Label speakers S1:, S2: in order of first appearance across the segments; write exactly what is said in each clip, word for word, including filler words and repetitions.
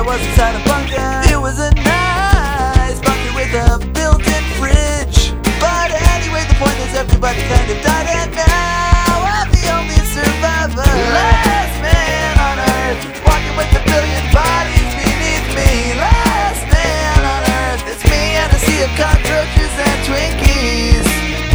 S1: was inside a bunker. It was a nice bunker with a built-in fridge. But anyway, the point is everybody kind of died, and now I'm the only survivor. Last man on earth, walking with a billion bodies beneath me. Last man on earth, it's me and a sea of cockroaches and Twinkies.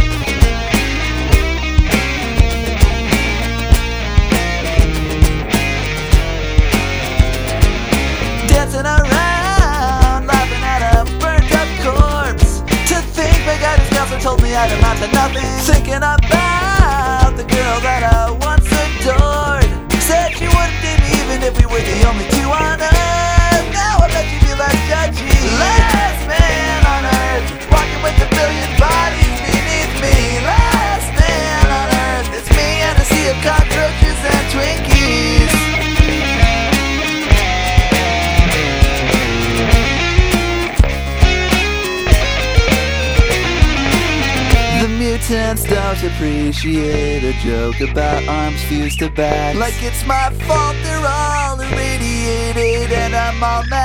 S1: Dancing around, laughing at a burnt up corpse. To think my guidance counselor told me I'd amount to nothing. Thinking about the girl that I once adored. Said she wouldn't date me even if we were the only two on earth. Now I bet you feel less judgy. Last man on earth, walking with a billion bodies beneath me. Last man on earth, it's me and a sea of cockroaches and Twinkies. The mutants don't appreciate a joke about arms fused to back. Like it's my fault they're all irradiated and I'm all mad.